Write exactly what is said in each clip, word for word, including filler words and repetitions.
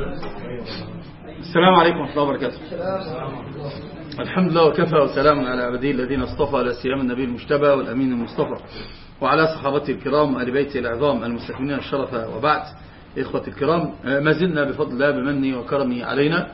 السلام عليكم ورحمة الله وبركاته. الحمد لله وكفى وسلام على عباده الذين اصطفى، لا سيما النبي المجتبى والأمين المصطفى وعلى صحابته الكرام وآل بيته العظام المستكملين الشرف، وبعد. إخوة الكرام، ما زلنا بفضل الله بمنه وكرمه علينا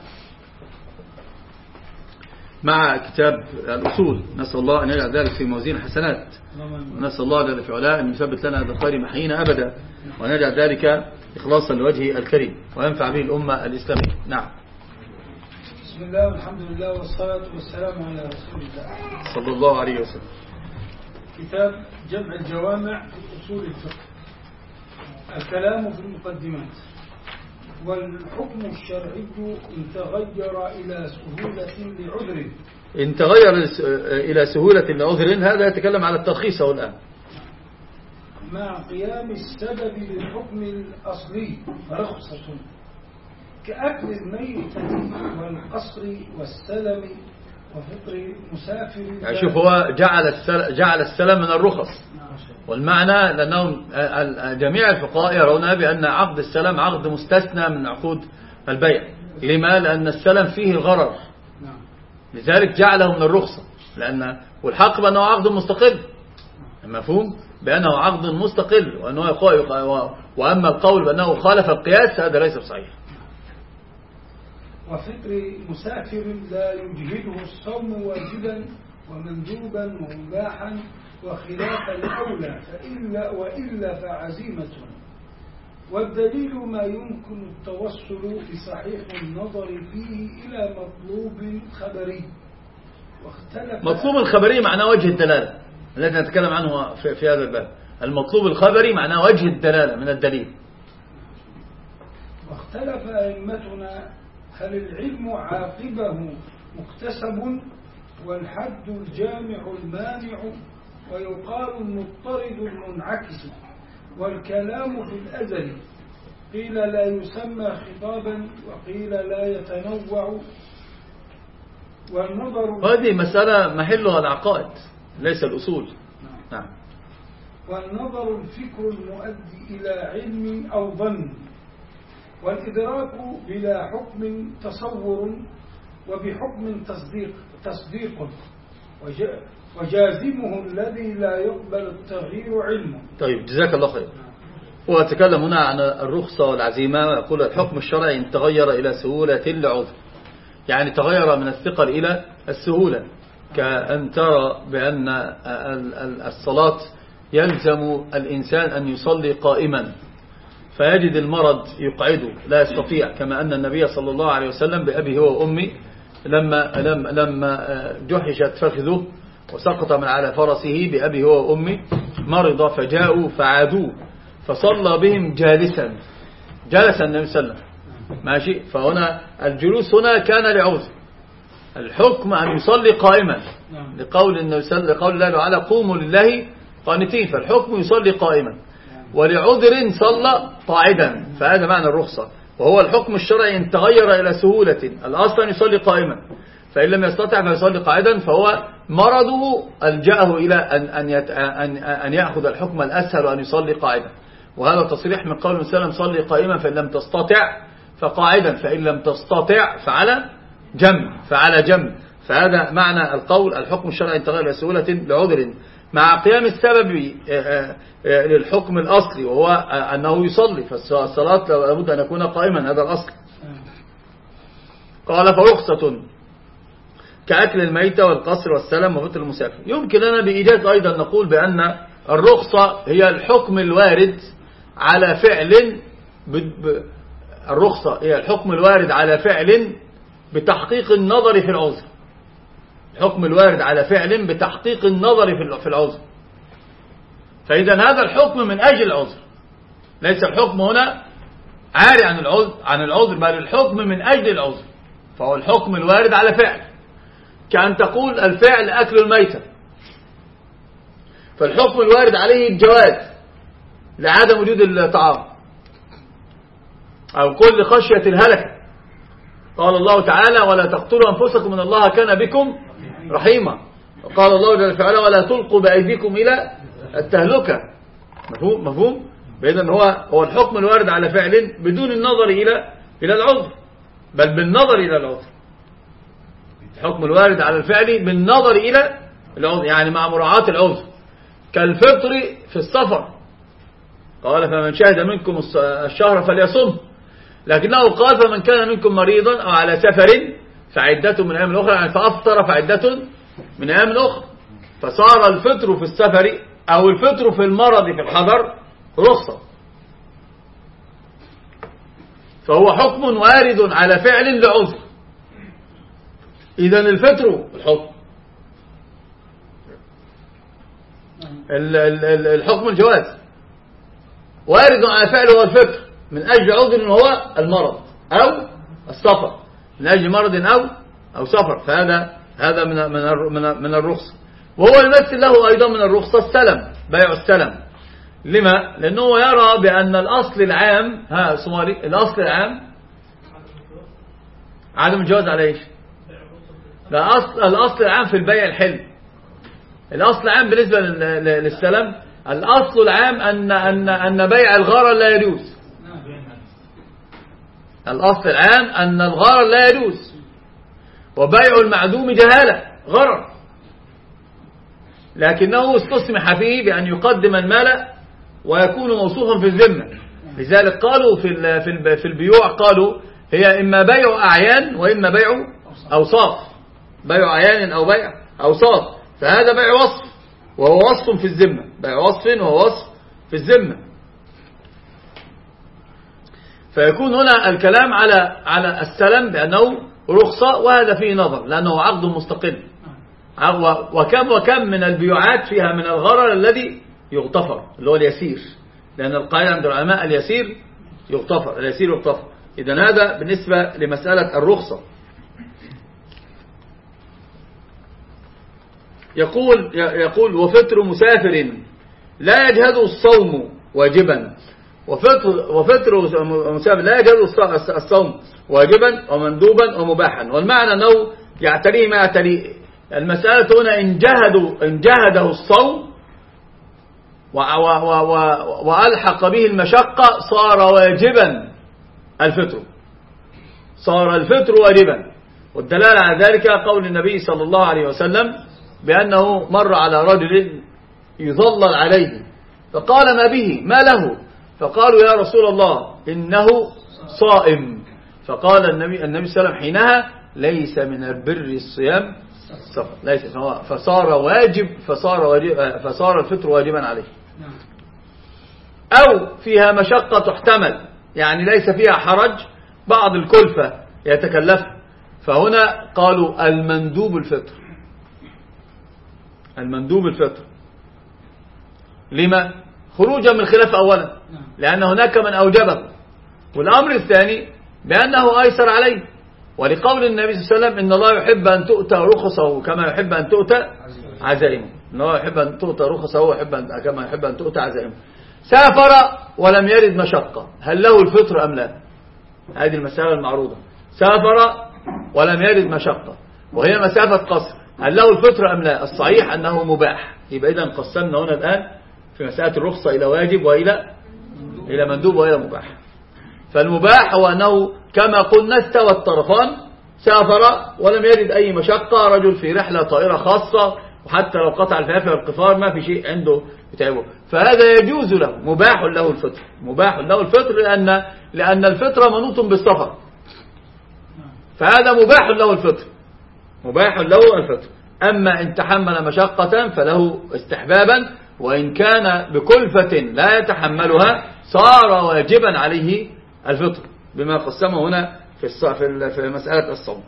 مع كتاب الأصول. نسأل الله أن يجعل ذلك في موازين الحسنات، ونسأل الله جل في علاه أن يثبت لنا هذا الخير محيينا أبدا، وأن يجعل ذلك إخلاصا لوجهه الكريم وينفع به الأمة الإسلامية. نعم. بسم الله والحمد لله والصلاة والسلام على رسول الله صلى الله عليه وسلم. كتاب جمع الجوامع في أصول الفقه. الكلام في المقدمات. والحكم الشرعي إن تغير إلى سهولة لعذر إن تغير إلى سهولة لعذر، هذا يتكلم على الترخيص الآن. مع قيام السبب للحكم الأصلي رخصة، كأكل الميتة والقصر والسلم وفطر مسافر. يعني شوف، هو جعل السلم, جعل السلم من الرخص، والمعنى لأنهم جميع الفقهاء يرون بأن عقد السلم عقد مستثنى من عقود البيع. لما؟ لأن السلم فيه غرر، لذلك جعله من الرخصة. لأن والحق بأنه عقد مستقل، مفهوم بأنه عقد مستقل، وأنه وأما القول بأنه خالف القياس هذا ليس بصحيح. وفطر مسافر لا يجهده الصوم واجبا ومندوبا ومباحا وخلاف الأولى، فإلا وإلا فعزيمة. والدليل ما يمكن التوصل بصحيح النظر فيه إلى مطلوب خبري. واختلف مطلوب الخبري معناه وجه الدلالة الذي نتكلم عنه في, في هذا الباب. المطلوب الخبري معناه وجه الدلالة من الدليل. واختلف أئمتنا هل العلم عاقبه مكتسب والحد الجامع المانع، ويقال المضطرد المنعكس، والكلام في الأزل قيل لا يسمى خطابا وقيل لا يتنوع. والنظر هذه مسألة محلها العقائد ليس الأصول. نعم. والنظر الفكر المؤدي إلى علم أو ظن، والإدراك بلا حكم تصور، وبحكم تصديق تصديق وجازمه الذي لا يقبل التغيير علمه. طيب، جزاك الله خير. هو يتكلم هنا عن الرخصة والعزيمة، ويقول الحكم الشرعي إن تغير إلى سهولة لعذر، يعني تغير من الثقل إلى السهولة. كأن ترى بأن الصلاة يلزم الإنسان أن يصلي قائما، فيجد المرض يقعده لا يستطيع، كما أن النبي صلى الله عليه وسلم بأبي هو وأمي لما, لما, لما جحشت فخذه وسقط من على فرسه بأبي هو وأمي مرض، فجاءوا فعادوه فصلى بهم جالسا. جلس النبي صلى الله عليه وسلم ماشي. فهنا الجلوس هنا كان لعذر. الحكم أن يصلي قائما لقول النبي صلى الله عليه وسلم، لقول الله تعالى قوموا لله قانتين، فالحكم يصلي قائما. ولعذر صلى قاعدا، فهذا معنى الرخصة. وهو الحكم الشرعي ان تغير إلى سهولة، الأصل أن يصلي قائما، فإن لم يستطع فيصلي قاعدا، فهو مرضه ألجأه إلى أن, أن, أن يأخذ الحكم الأسهل وأن يصلي قاعدا. وهذا تصريح من قول وسلم صلي قائما فإن لم تستطع فقاعدا، فإن لم تستطع فعلى جنب فعلى جنب. فهذا معنى القول الحكم الشرعي ان تغير إلى سهولة لعذر، مع قيام السبب للحكم الأصلي وهو أنه يصلي، فالصلاة لابد أن يكون قائما، هذا الأصل. قال فرخصة كأكل الميتة والقصر والسلم وفطر المسافر. يمكن لنا بإيجاز أيضا نقول بأن الرخصة هي الحكم الوارد على فعل الرخصة هي الحكم الوارد على فعل بتحقيق النظر في العذر. الحكم الوارد على فعل بتحقيق النظر في العذر. فإذا هذا الحكم من أجل العذر، ليس الحكم هنا عاري عن العذر عن العذر بل الحكم من أجل العذر. فهو الحكم الوارد على فعل، كأن تقول الفعل أكل الميتة، فالحكم الوارد عليه الجواز لعدم وجود الطعام، أو كل خشية الهلكة. قال الله تعالى ولا تقتلوا أنفسكم إن الله كان بكم رحيما. وقال الله جل وعلا ولا تلقوا بأيديكم إلى التهلكة. مفهوم؟ مفهوم؟ بإذن هو هو الحكم الوارد على فعل بدون النظر إلى إلى العذر، بل بالنظر إلى العذر. الحكم الوارد على الفعل بالنظر إلى العذر، يعني مع مراعاة العذر، كالفطر في السفر. قال فمن شهد منكم الشهر فليصم، لكنه قال فمن كان منكم مريضا أو على سفر فعدة من أيام أخرى، يعني فأفطر فعدة من أيام أخرى. فصار الفطر في السفر أو الفطر في المرض في الحضر رخصة، فهو حكم وارد على فعل لعذر. إذن الفطر الحكم الحكم الجواز وارد على فعل هو الفطر من أجل عذر وهو المرض أو السفر، من أجل مرض أو أو سفر، فهذا هذا من من من الرخصة. وهو يمثل له أيضا من الرخصة السلم، بيع السلم. لما؟ لأنه يرى بأن الأصل العام، ها صومالي، الأصل العام عدم الجواز على إيش؟ لا، أصل الأصل العام في البيع الحل. الأصل العام بالنسبة للسلم، الأصل العام أن أن أن بيع الغرر لا يجوز. الأصل العام أن الغرر لا يجوز، وبيع المعدوم جهالة غرر، لكنه استسمح فيه بأن يقدم المال ويكون موصوفا في الذمة. لذلك قالوا في في البيوع، قالوا هي إما بيع أعيان وإما بيع أوصاف، بيع أعيان أو بيع أوصاف، فهذا بيع وصف وهو وصف في الذمة، بيع وصف وهو وصف في الذمة. فيكون هنا الكلام على على السلم بأنه رخصة، وهذا فيه نظر لأنه عقد مستقل. وكم وكم من البيوعات فيها من الغرر الذي يغتفر، اللي هو اليسير، لأن القاعدة عند العلماء اليسير يغتفر، اليسير يغتفر. إذن هذا بالنسبة لمسألة الرخصة. يقول يقول وفطر مسافر لا يجهده الصوم واجبا، وفطر وفطر مسافر لا يجهده الصوم واجبا ومندوبا ومباحا. والمعنى أنه يعتريه ما يعتريه. المسألة هنا إن جهدوا إن جهده الصوم وألحق به المشقة صار واجبا الفطر، صار الفطر واجبا. والدلالة على ذلك قول النبي صلى الله عليه وسلم بأنه مر على رجل يظلل عليه فقال ما به ما له، فقالوا يا رسول الله إنه صائم. فقال النبي النبي صلى الله عليه وسلم حينها ليس من البر الصيام السفر، ليس، فصار واجب فصار واجب فصار الفطر واجبا عليه. أو فيها مشقة تحتمل، يعني ليس فيها حرج، بعض الكلفة يتكلفها، فهنا قالوا المندوب الفطر، المندوب الفطر. لما؟ خروجا من الخلاف أولا، لأن هناك من أوجبه، والأمر الثاني بأنه أيسر عليه، ولقول النبي صلى الله عليه وسلم إن الله يحب أن تؤتى رخصه كما يحب أن تؤتى عزائمه، إن الله يحب أن تؤتى رخصه ويحب كما يحب أن تؤتى عزائمه. سافر ولم يرد مشقة، هل له الفطر أم لا؟ هذه المسألة المعروضة. سافر ولم يرد مشقة وهي مسافة قصر، هل له الفطر أم لا؟ الصحيح أنه مباح. يبقى إذن قسمنا هنا الآن في مسألة الرخصة إلى واجب وإلى إلى مندوب وإلى مباح. فالمباح هو أنه كما قلنا استوى الطرفان، سافر ولم يرد أي مشقة، رجل في رحلة طائرة خاصة، وحتى لو قطع الفلافل والقفار ما في شيء عنده يتعبه، فهذا يجوز له، مباح له الفطر، مباح له الفطر، لأن لأن الفطر منوط بالسفر، فهذا مباح له الفطر، مباح له الفطر. أما إن تحمل مشقة فله استحبابا، وإن كان بكلفة لا يتحملها صار واجبا عليه الفطر، بما قسمه هنا في في مسألة الصوم.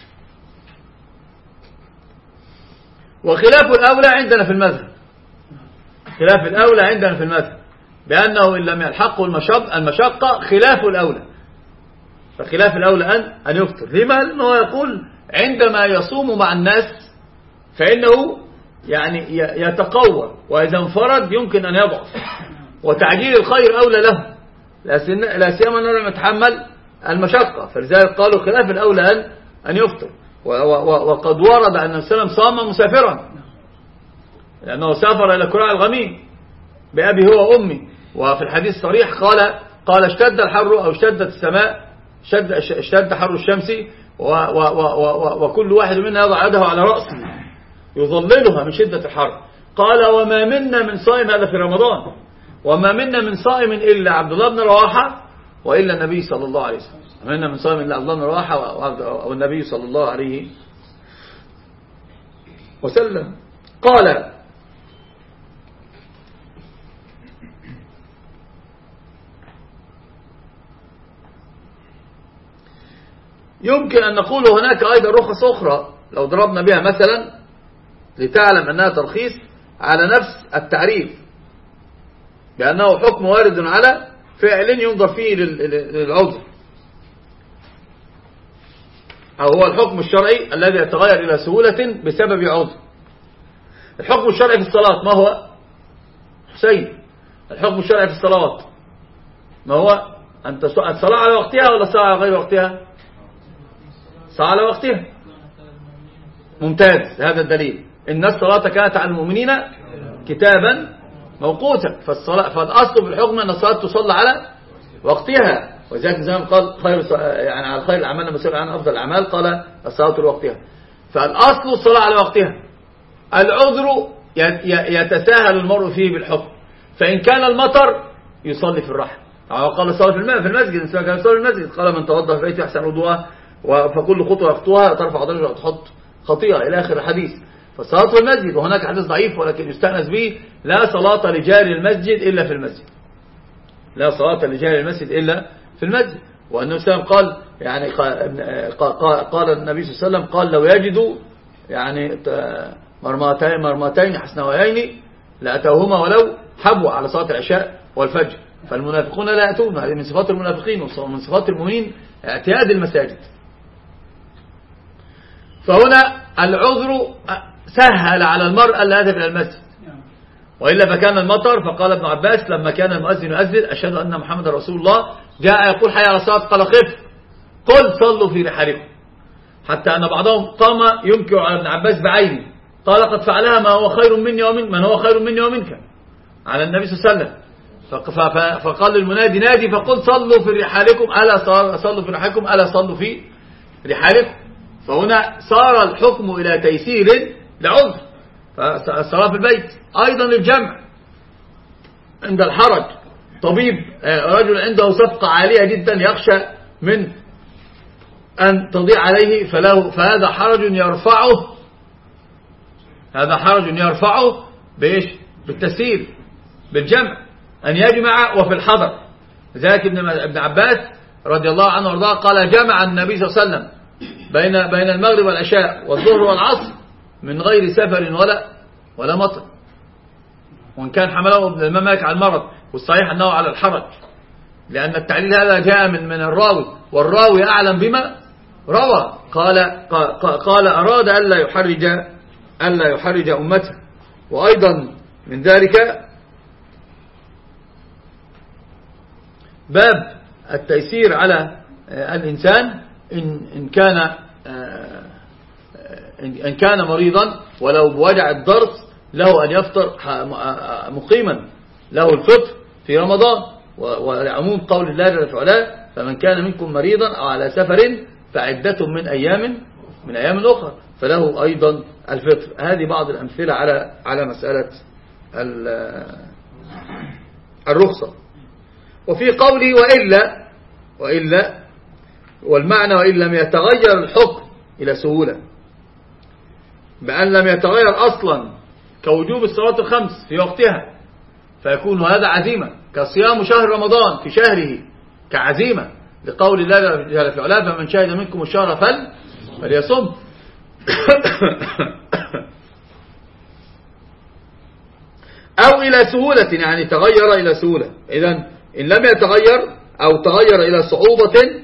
وخلاف الأولى عندنا في المذهب، خلاف الأولى عندنا في المذهب بأنه إن لم يلحقه المشقة خلاف الأولى، فخلاف الأولى أن أن يفطر. لما؟ لأنه يقول عندما يصوم مع الناس فإنه يعني يتقوى، وإذا انفرد يمكن أن يضعف، وتعجيل الخير أولى له، لا سيما أنه لم يتحمل المشقة، فلذلك قالوا خلاف الأولى أن أن يفطر. وقد ورد أن النبي صلى الله عليه وسلم صام مسافرا، لأنه سافر إلى كراع الغميم بأبي هو وأمي، وفي الحديث الصريح قال قال اشتد الحر أو اشتدت السماء اشتد, اشتد حر الشمس و و و و وكل واحد منا يضع يده على رأسه يظللها من شدة الحر. قال وما منا من صائم، هذا في رمضان، وما منا من صائم إلا عبد الله بن رواحة وإلا النبي صلى الله عليه وسلم. منا من صائم إلا عبد الله بن رواحة والنبي صلى الله عليه وسلم. قال يمكن أن نقول هناك أيضا رخص أخرى لو ضربنا بها مثلا لتعلم أنها ترخيص على نفس التعريف، بأنه حكم وارد على فعل ينظر فيه للعذر، أو هو الحكم الشرعي الذي يتغير إلى سهولة بسبب عذر. الحكم الشرعي في الصلاة ما هو؟ حسين، الحكم الشرعي في الصلاة ما هو؟ أنت الصلاة على وقتها ولا الصلاة على غير وقتها؟ الصلاة على وقتها. ممتاز، هذا الدليل. إن الصلاة كانت على المؤمنين كتابا موقوتا، فالصلاة فالأصل في الحكم أن الصلاة تصلى على وقتها، وذلك زي ما قال خير يعني على خير الأعمال المسؤول عن أفضل الأعمال قال الصلاة لوقتها، فالأصل الصلاة على وقتها. العذر يتساهل المرء فيه بالحكم، فإن كان المطر يصلي في الرحل، قال صلى في الماء في المسجد، إنسان كان يصلي في المسجد، قال من توضأ في بيته أحسن وضوءه فكل خطوة يخطوها ترفع درجة وتحط خطيئة إلى آخر الحديث. فالصلاة في المسجد، وهناك حديث ضعيف ولكن يستأنس به، لا صلاة لجار المسجد إلا في المسجد، لا صلاة لجار المسجد إلا في المسجد. والنبي صلى الله عليه وسلم قال يعني قال النبي صلى الله عليه وسلم قال لو يجدوا يعني مرمتين مرمتين حسنويين لأتوهما ولو حبوا على صلاة العشاء والفجر. فالمنافقون لا يأتون، هذه من صفات المنافقين، ومن صفات المؤمنين اعتياد المساجد. فهنا العذر سهل على المرء ألا يذهب إلى المسجد، وإلا فكان المطر. فقال ابن عباس لما كان المؤذن يؤذن أشهد أن محمد رسول الله، جاء يقول حي على الصلاة قال خف قل صلوا في رحالكم، حتى أن بعضهم قام ينكر على ابن عباس بعينه، قال قد فعلها ما هو خير مني ومن من هو خير مني ومنك على النبي صلى الله عليه وسلم. فقال للمنادي نادي فقل صلوا في رحالكم ألا صلوا في رحالكم ألا صلوا في رحالكم. فهنا صار الحكم إلى تيسير لعذر، فالصلاة في البيت أيضا للجمع عند الحرج. طبيب رجل عنده صفقة عالية جدا يخشى من أن تضيع عليه، فله فهذا حرج يرفعه هذا حرج يرفعه بإيش؟ بالتسيير بالجمع، أن يجمع وفي الحضر. ذلك ابن عباس رضي الله عنه وارضاه قال جمع النبي صلى الله عليه وسلم بين بين المغرب والعشاء والظهر والعصر من غير سفر ولا ولا مطر، وإن كان حمله ابن الإمام مالك على المرض، والصحيح أنه على الحرج، لأن التعليل هذا جاء من من الراوي، والراوي أعلم بما روى. قال قال أراد ألا يحرج ألا يحرج أمته. وأيضا من ذلك باب التيسير على الإنسان إن إن كان إن كان مريضا ولو بوجع الضرس له أن يفطر مقيما، له الفطر في رمضان، ولعموم قول الله جل وعلا فمن كان منكم مريضا أو على سفر فعدة من أيام من أيام أخرى، فله أيضا الفطر. هذه بعض الأمثلة على على مسألة الرخصة. وفي قوله وإلا وإلا والمعنى وإن لم يتغير الحكم إلى سهولة، بأن لم يتغير أصلا كوجوب الصلاة الخمس في وقتها، فيكون هذا عزيمة كصيام شهر رمضان في شهره كعزيمة، لقول الله جل وعلا فمن شهد منكم الشهر فل فليصم. أو إلى سهولة، يعني تغير إلى سهولة. إذن إن لم يتغير أو تغير إلى صعوبة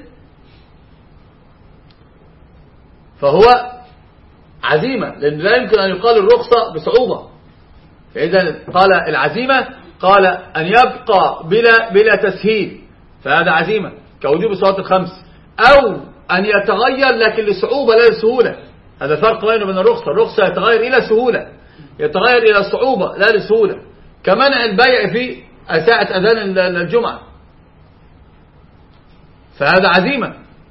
فهو عزيمة، لأن لا يمكن أن يقال الرخصة بصعوبة. فإذا قال العزيمة قال أن يبقى بلا بلا تسهيل، فهذا عزيمة كوجوب الصلاة الخمس، أو أن يتغير لكن لصعوبة لا لسهولة. هذا الفرق بينه وبين الرخصة. الرخصة يتغير إلى سهولة، يتغير إلى صعوبة لا لسهولة، كمنع البيع في ساعة أذان الجمعة، فهذا عزيمة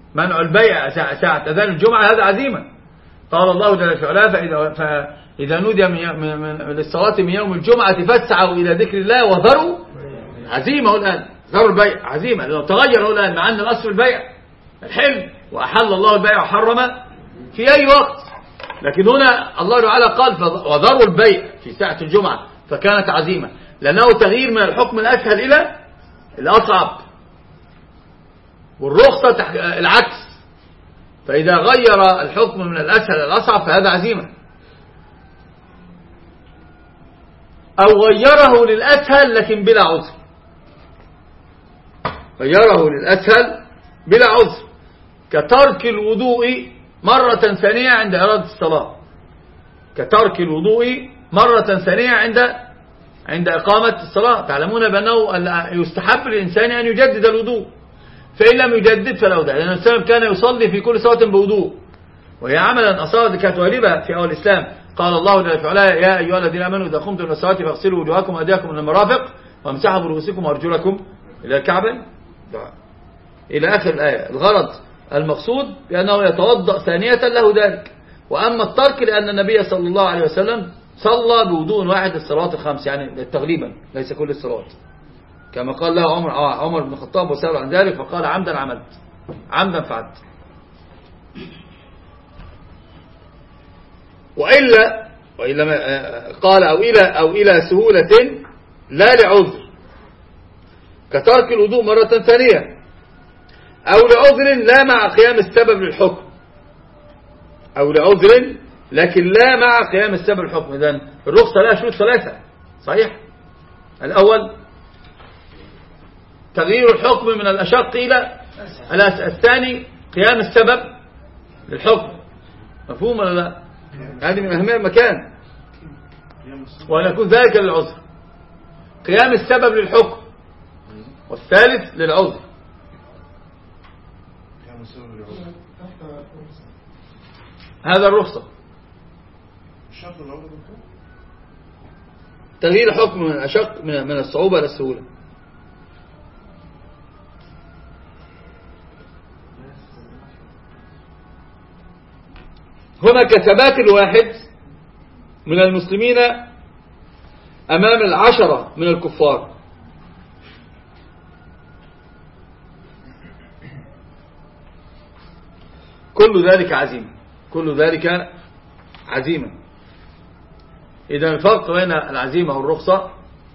منع البيع ساعة أذان الجمعة هذا عزيمة. قال الله جل وعلا فإذا, فإذا نودي من للصلاة من يوم الجمعة فاسعوا إلى ذكر الله وذروا عزيمة. الآن ذروا البيع عزيمة لو تغير الآن مع أن الأصل البيع الحل وأحل الله البيع وحرم في أي وقت، لكن هنا الله تعالى قال وذروا البيع في ساعة الجمعة فكانت عزيمة لأنه تغيير من الحكم الأسهل إلى الأصعب، والرخصة العكس، فإذا غير الحكم من الأسهل إلى الأصعب فهذا عزيمة، أو غيره للأسهل لكن بلا عذر، غيره للأسهل بلا عذر كترك الوضوء مرة ثانية عند إرادة الصلاة، كترك الوضوء مرة ثانية عند عند إقامة الصلاة. تعلمون بأنه يستحب للإنسان أن يجدد الوضوء، فإن لم يجدد فلا داعي، لأن الإنسان كان يصلي في كل صلاة بوضوء، وهي عملا أصلا كانت واجبة في أول الإسلام. قال الله جل وعلا يا أيها الذين آمنوا إذا قمتم إلى الصلاة فاغسلوا وجوهكم وأيديكم إلى المرافق وامسحوا برؤوسكم وأرجلكم إلى الكعبين إلى آخر الآية. الغرض المقصود بأنه يتوضأ ثانية له ذلك. وأما الترك لأن النبي صلى الله عليه وسلم صلى بوضوء واحد الصلوات الخمس، يعني تغليبا ليس كل الصلوات، كما قال له عمر عمر بن الخطاب وسأل عن ذلك فقال عمدا عملت عمدا فعلت. وإلا وإلا قال أو إلى أو إلى سهولة لا لعذر كترك الوضوء مرة ثانية، أو لعذر لا مع قيام السبب للحكم، أو لعذر لكن لا مع قيام السبب للحكم. إذن الرخصة لها شروط ثلاثة صحيح. الأول تغيير الحكم من الأشق إلى الأسهل، الثاني قيام السبب للحكم، مفهوم ولا لا؟ هذه من أهمية المكان، وأن يكون ذلك للعذر، قيام السبب للحكم، والثالث للعذر. هذا الرخصة تغيير الحكم من الأشق من الصعوبة إلى السهولة. هنا كثبات الواحد من المسلمين أمام العشرة من الكفار، كل ذلك عزيمة، كل ذلك عزيمة. إذا الفرق بين العزيمة والرخصة،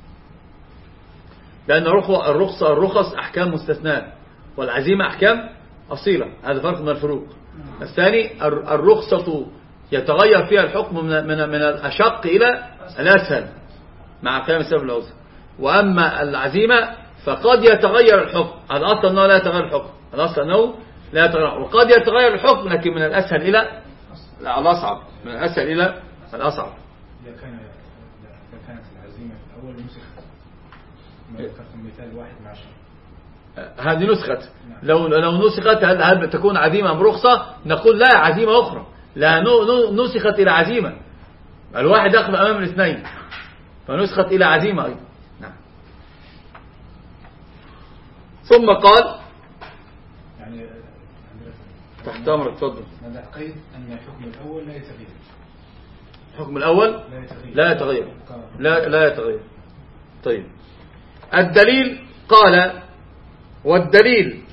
لأن الرخصة الرخص أحكام مستثناء والعزيمة أحكام أصيلة، هذا فرق من الفروق. الثاني الرخصة يتغير فيها الحكم من من من الأشق إلى الأسهل مع قيام السبب العذر، وأما العزيمة فقد يتغير الحكم، الأصل أنه لا يتغير الحكم، الأصل أنه لا يتغير، وقد يتغير الحكم لكن من الأسهل إلى الأصعب، من الأسهل إلى الأصعب. إذا كان إذا كانت العزيمة في الأول نسخت، ما ذكرتم مثال واحد مع عشرة، هذه نسخت. لو لو نسخت هل هل تكون عزيمة أم رخصة؟ نقول لا، عزيمة أخرى، لا نسخت إلى عزيمة، الواحد دخل أمام الاثنين فنسخت إلى عزيمة أيضا. نعم. ثم قال يعني تحت أمرك تفضل. هذا قيد أن الحكم الأول لا يتغير، الحكم الأول لا يتغير، لا لا يتغير. طيب الدليل قال والدليل،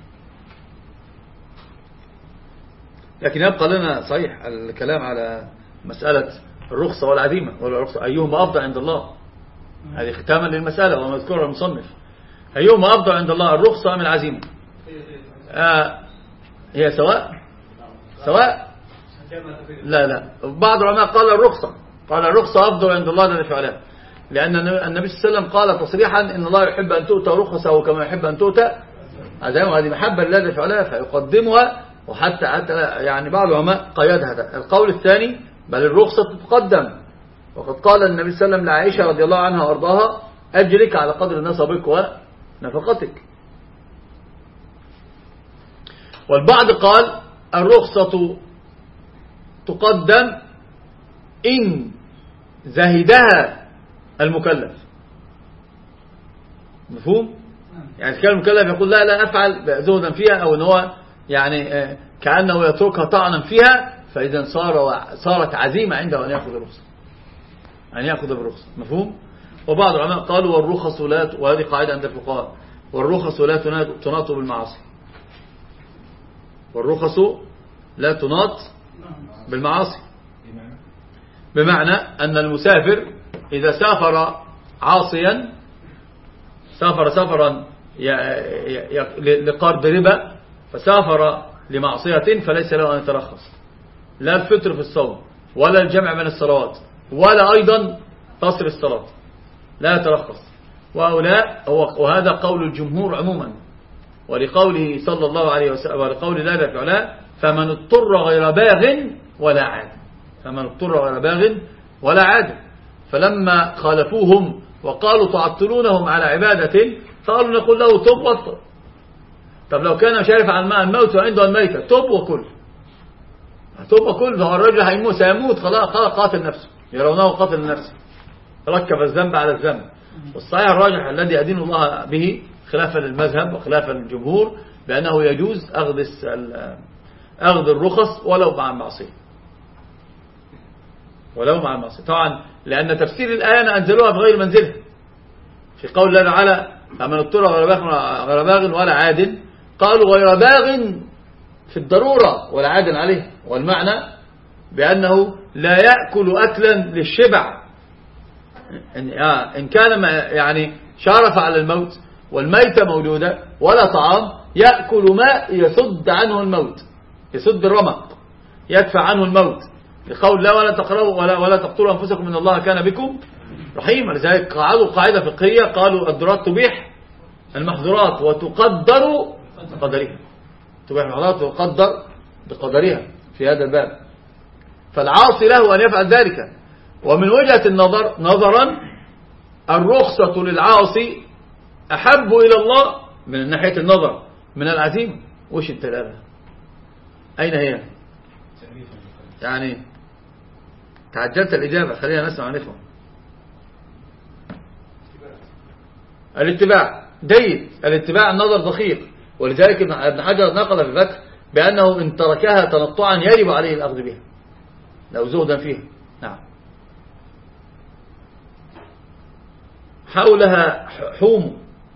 لكن يبقى لنا صحيح الكلام على مسألة الرخصة والعزيمة، والرخصة أيهما أفضل عند الله، هذه ختاما للمسألة ومذكورها المصنف، أيهما أفضل عند الله الرخصة أم العزيمة؟ آه هي سواء سواء لا لا بعض العلماء قال الرخصة، قال الرخصة أفضل عند الله جل وعلا، لأن النبي صلى الله عليه وسلم قال تصريحا إن الله يحب أن تؤتى رخصه كما يحب أن تؤتى عزائمه، هذه محبة لله جل وعلا فيقدمها، وحتى حتى يعني بعض العلماء قيد هذا. القول الثاني بل الرخصة تقدم، وقد قال النبي صلى الله عليه وسلم لعائشة رضي الله عنها وارضاها أجرك على قدر نصبك ونفقتك. والبعض قال الرخصة تقدم إن زهدها المكلف، مفهوم؟ يعني كان المكلف يقول لا لا أفعل زهدا فيها، أو أن هو يعني كأنه يتركها طعنا فيها، فإذا صار صارت عزيمة عنده أن يأخذ الرخصة، أن يأخذ بالرخصة. مفهوم؟ وبعض العلماء قالوا والرخص لا، وهذه قاعدة عند الفقهاء، والرخص لا تناط بالمعاصي، والرخص لا تناط بالمعاصي، بمعنى أن المسافر إذا سافر عاصيا، سافر سفرا لقرض ربا، فسافر لمعصية، فليس له أن يترخص، لا الفطر في الصوم ولا الجمع بين الصلوات ولا أيضا قصر الصلاة، لا يترخص. وهؤلاء وهذا قول الجمهور عموما، ولقوله صلى الله عليه وسلم، ولقول الله تعالى فمن اضطر غير باغ ولا عاد، فمن اضطر غير باغ ولا عاد. فلما خالفوهم وقالوا تعطلونهم على عبادة، قالوا نقول له تب واطر. طب لو كان شارف عن ماء الموت وعنده الميتة، تب وكل، تب وكل، فهو الرجل هيموت سيموت خلاص، قاتل نفسه، يرونه قاتل نفسه، ركب الذنب على الذنب. والصحيح الراجح الذي أدين الله به خلافا للمذهب وخلافا للجمهور بأنه يجوز أخذ أخذ الرخص ولو مع المعصية، ولو مع المعصية طبعا، لأن تفسير الآية أنزلوها بغير منزلها في قول الله تعالى فمن اضطر غير باغ ولا عاد، قالوا غير باغ في الضرورة ولا عاد عليه، والمعنى بأنه لا يأكل أكلا للشبع، إن كان يعني شارف على الموت والميتة موجودة ولا طعام، يأكل ماء يسد عنه الموت، يسد الرمق، يدفع عنه الموت، لقول لا ولا تقربوا ولا, ولا تقتلوا أنفسكم إن الله كان بكم رحيما. لذلك قاعدوا قاعدة فقهية، قالوا الضرورات تبيح المحظورات وتقدر بقدرها، تبيح المحظورات وتقدر بقدرها في هذا الباب. فالعاصي له أن يفعل ذلك. ومن وجهة النظر نظرا الرخصة للعاصي أحب إلى الله من ناحية النظر من العزيمة. وش الدلالة؟ أين هي؟ يعني تعجلت الإجابة، خلينا نسمع نفهم. الاتباع جيد، الاتباع النظر دقيق، ولذلك ابن حجر نقل في الفتح بأنه إن تركها تنطعا يجب عليه الأخذ بها لو زهدا فيها. نعم. حولها حوم،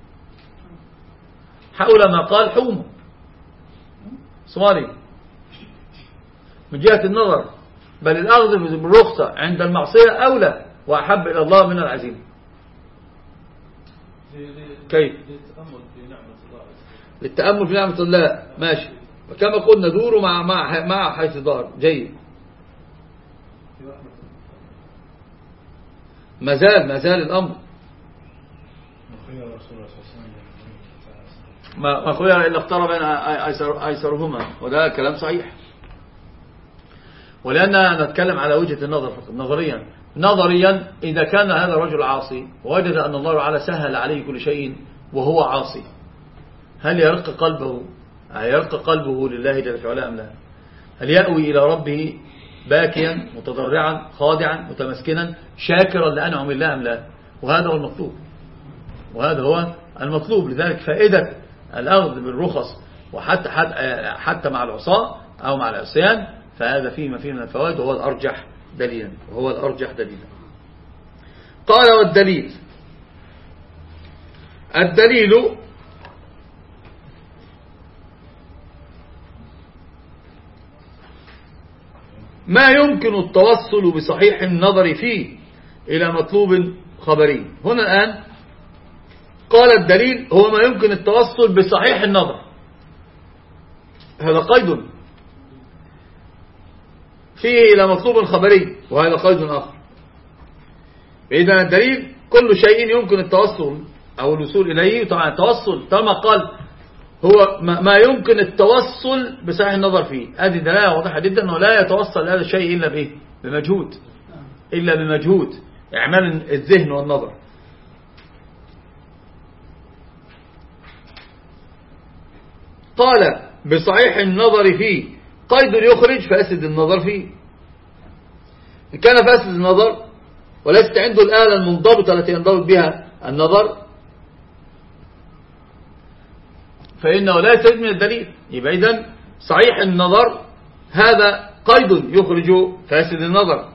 حول ما قال حوم صواري من جهة النظر، بل الأخذ بالرخصة عند المعصية أولى وأحب إلى الله من العزيمة. كيف؟ للتأمل في نعمة الله، ماشي، كما قلنا دور مع مع مع حيث ظهر. جيد. ما زال ما زال الأمر ما خير إلا اختار بين أيسرهما، وده كلام صحيح. ولأننا نتكلم على وجهة النظر فقط. نظريا نظريا إذا كان هذا الرجل عاصي ووجد أن الله تعالى سهل عليه كل شيء وهو عاصي، هل يرق قلبه يرق قلبه لله جل وعلا أم لا؟ هل يأوي إلى ربه باكيا متضرعا خاضعا متمسكنا شاكرا لأنعم الله أم لا؟ وهذا هو المطلوب، وهذا هو المطلوب. لذلك فائدة الأخذ بالرخص وحتى حتى مع العصاة أو مع العصيان، فهذا فيه ما فيه من الفوائد، وهو الأرجح دليلا وهو الأرجح دليلا. قال والدليل، الدليل ما يمكن التوصل بصحيح النظر فيه إلى مطلوب خبري. هنا الآن قال الدليل هو ما يمكن التوصل بصحيح النظر، هذا قيد فيه إلى مطلوب خبري، وهذا قيد آخر. إذن الدليل كل شيء يمكن التوصل أو الوصول إليه. طبعا التوصل طالما قال هو ما يمكن التوصل بصحيح النظر فيه، هذه دلالة واضحة جدا أنه لا يتوصل لهذا الشيء إلا بإيه؟ بمجهود، إلا بمجهود إعمال الذهن والنظر. قال بصحيح النظر فيه قيد يخرج فاسد النظر فيه. إن كان فاسد النظر وليست عنده الآلة المنضبطة التي ينضبط بها النظر، فإنه لا يستفيد من الدليل. يبقى إذن صحيح النظر هذا قيد يخرج فاسد النظر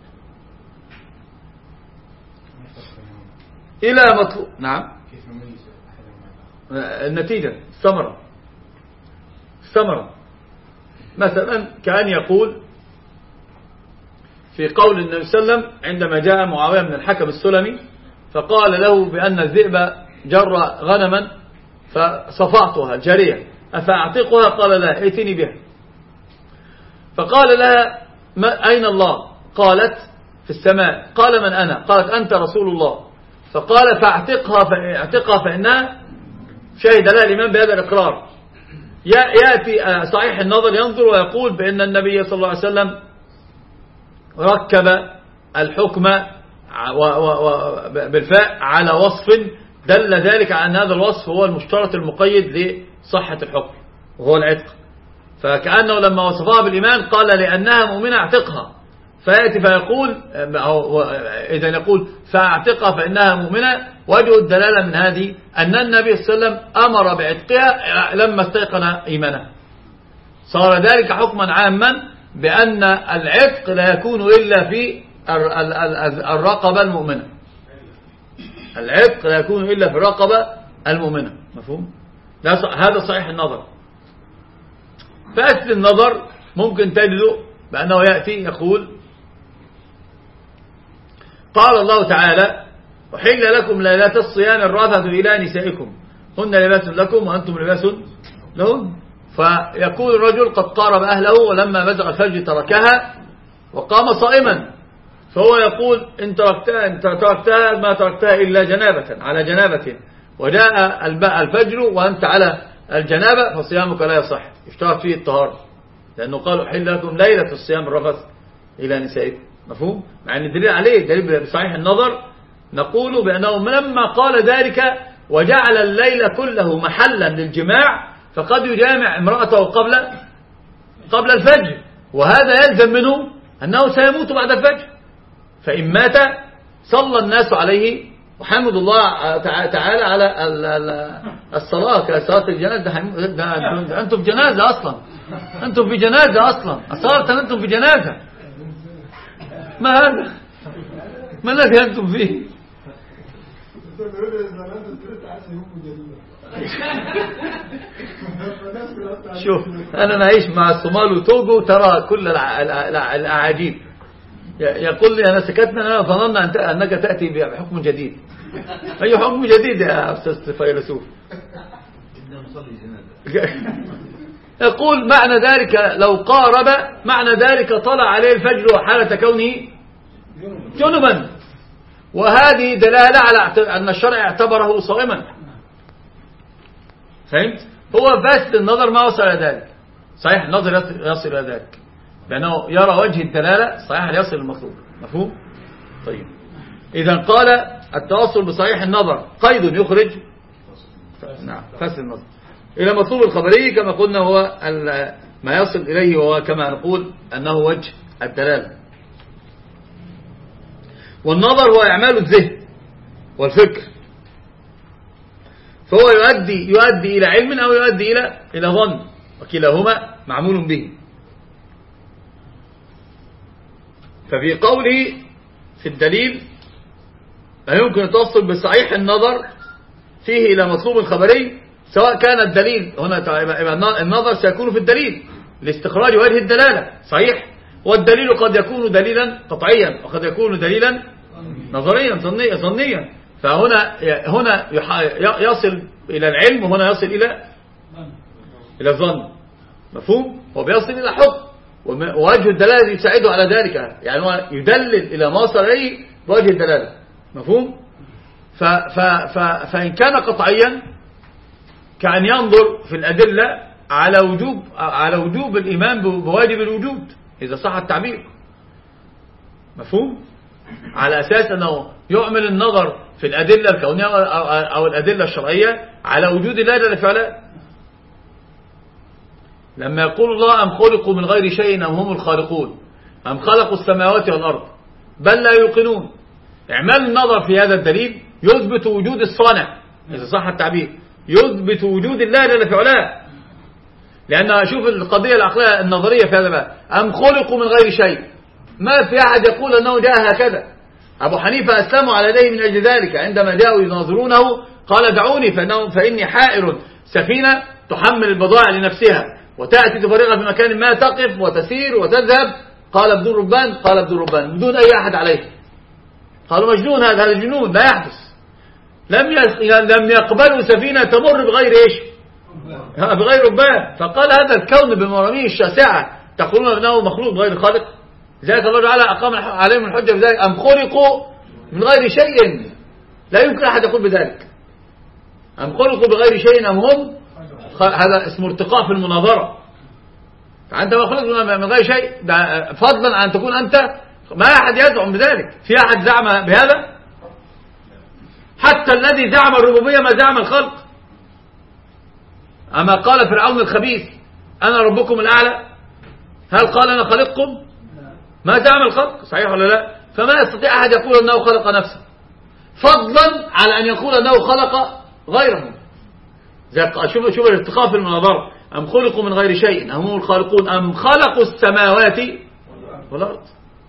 إلى مطلوب. نعم. كيف نميز أحدهما؟ النتيجة الثمرة الثمرة مثلا كأن يقول في قول النبي صلى الله عليه وسلم عندما جاء معاوية من الحكم السلمي فقال له بأن الذئب جر غنما فصفعتها جارية أفأعتقها؟ قال لا، ائتني بها. فقال لها أين الله؟ قالت في السماء. قال من أنا؟ قالت أنت رسول الله. فقال فاعتقها فاعتقها فإنها شهد لها الإمام بهذا الإقرار. يأتي صحيح النظر ينظر ويقول بأن النبي صلى الله عليه وسلم ركب الحكم بالفاء على وصف دل ذلك على أن هذا الوصف هو المشترط المقيد لصحة الحكم وهو العتق. فكأنه لما وصفها بالإيمان قال لأنها مؤمنة اعتقها، فيأتي فيقول إذا يقول فاعتقها فإنها مؤمنة. وجه الدلالة من هذه أن النبي صلى الله عليه وسلم أمر بعتقها لما استيقن إيمانها. صار ذلك حكما عاما بأن العتق لا يكون إلا في الرقبة المؤمنة. العتق لا يكون إلا في الرقبة المؤمنة. مفهوم؟ هذا صحيح النظر. فأسل النظر ممكن تجده بأنه يأتي يقول قال الله تعالى وحل لكم ليلة الصيام الرفث إلى نسائكم هن لباس لكم وأنتم لباس لهم. فيقول الرجل قد قارب أهله ولما بزغ الفجر تركها وقام صائما، فهو يقول إن تركتها, إن تركتها ما تركتها إلا جنابة على جنابة وجاء الفجر وأنت على الجنابة فصيامك لا يصح. اشترط فيه الطهارة لأنه قالوا حل لكم ليلة الصيام الرفث إلى نسائكم. مفهوم؟ مع أن الدليل عليه دليل بصحيح النظر نقول بأنه لما قال ذلك وجعل الليل كله محلا للجماع فقد يجامع امرأته قبل قبل الفجر، وهذا يلزم منه أنه سيموت بعد الفجر. فإن مات صلى الناس عليه وحمد الله تعالى على الصلاة كصلاة الجنازة. أنتم في جنازة أصلا، أنتم في جنازة أصلا أصلا أنتم في جنازة. ما هذا؟ ما الذي أنتم فيه؟ شوف أنا نعيش مع الصومال وتوغو ترى كل الأعاجيب. يقول لي أنا سكتنا ظننا أنك تأتي بحكم جديد. أي حكم جديد يا أستاذ فيلسوف؟ يقول معنى ذلك لو قارب معنى ذلك طلع عليه الفجر وحالة كونه جنبا، وهذه دلالة على أن الشرع اعتبره صائما. فهمت؟ هو فاسد النظر ما وصل إلى ذلك. صحيح النظر يصل إلى ذلك بأنه يرى وجه الدلالة صحيح يصل المطلوب. مفهوم؟ طيب إذا قال التوصل بصحيح النظر قيد يخرج نعم فاسد النظر إلى مطلوب الخبري كما قلنا هو ما يصل إليه، وهو كما نقول أنه وجه الدلالة. والنظر هو إعمال الذهن والفكر، فهو يؤدي يؤدي إلى علم أو يؤدي إلى إلى ظن، وكلاهما معمول به. ففي قوله في الدليل لا يمكن التوصل بصحيح النظر فيه إلى مطلوب الخبري، سواء كان الدليل هنا النظر سيكون في الدليل لاستخراج وجه الدلالة صحيح، والدليل قد يكون دليلا قطعيا وقد يكون دليلا نظريا ظنيا ظنيا. فهنا هنا يصل إلى العلم وهنا يصل إلى إلى الظن. مفهوم؟ وبيصل إلى حكم، ووجه الدلالة يساعده على ذلك، يعني هو يدلل إلى ما وصل إليه بوجه الدلالة. مفهوم؟ ف ف ف فإن كان قطعيا كأن ينظر في الأدلة على وجوب على وجوب الإيمان بواجب الوجود إذا صح التعبير. مفهوم؟ على أساس أنه يعمل النظر في الأدلة الكونية أو الأدلة الشرعية على وجود الله جل وعلا. لما يقول الله أم خلقوا من غير شيء أم هم الخالقون أم خلقوا السماوات والأرض بل لا يوقنون، إعمال النظر في هذا الدليل يثبت وجود الصانع إذا صح التعبير، يثبت وجود الله جل وعلا. لأن شوف القضية العقلية النظرية في هذا بقى، أم خلقوا من غير شيء، ما في أحد يقول أنه جاء هكذا. أبو حنيفة أسلموا على يديه من أجل ذلك، عندما جاءوا يناظرونه قال دعوني فإنه فإني حائر، سفينة تحمل البضائع لنفسها وتأتي تفرغها في مكان ما، تقف وتسير وتذهب. قال بدون ربان، قال بدون ربان بدون أي أحد عليه. قالوا مجنون، هذا هذا جنون لا يحدث. لم لم يقبلوا سفينة تمر بغير إيش؟ بغير ربان. فقال هذا الكون بمراميه الشاسعة تقولون أنه مخلوق بغير خالق؟ لذلك الله تعالى أقام عليهم الحجة بذلك، أم خلقوا من غير شيء، لا يمكن أحد يقول بذلك. أم خلقوا بغير شيء أم هم، هذا اسمه ارتقاء في المناظرة. فأنت ما خلقت من غير شيء، فضلا عن تكون أنت، ما أحد يزعم بذلك. في أحد زعم بهذا؟ حتى الذي زعم الربوبية ما زعم الخلق. أما قال فرعون الخبيث أنا ربكم الأعلى، هل قال أنا خلقكم؟ ما زعم الخلق، صحيح ولا لا؟ فما يستطيع أحد يقول أنه خلق نفسه، فضلا على أن يقول أنه خلق غيره. شوف شوف الارتقاء في المناظرة. أم خلقوا من غير شيء أم هم الخالقون أم خلقوا السماوات والأرض.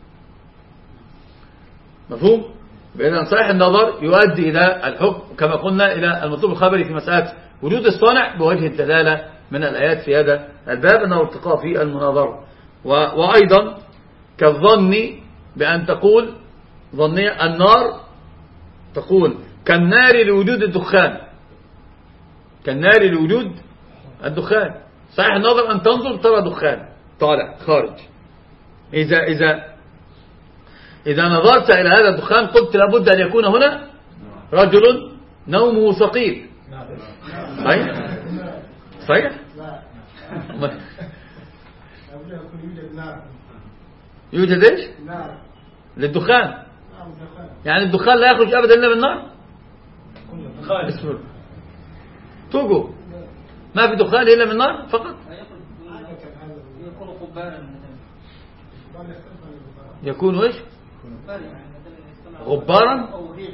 مفهوم؟ بإذن صحيح النظر يؤدي إلى الحكم كما قلنا إلى المطلوب الخبري في مسألة وجود الصانع بوجه الدلالة من الآيات في هذا الباب، أنه ارتقاء في المناظرة. وأيضا كالظن بأن تقول ظنية النار، تقول كالنار لوجود الدخان، كالنار لوجود الدخان. صحيح النظر أن تنظر ترى دخان طالع خارج. إذا إذا إذا نظرت إلى هذا الدخان قلت لابد أن يكون هنا رجل نومه ثقيل. صحيح؟ صحيح؟ يوجد إيش؟ للدخان. يعني الدخان لا يخرج أبدا إلا من النار. توجو ما في دخان إلا من النار فقط. يكون إيش؟ غبارا.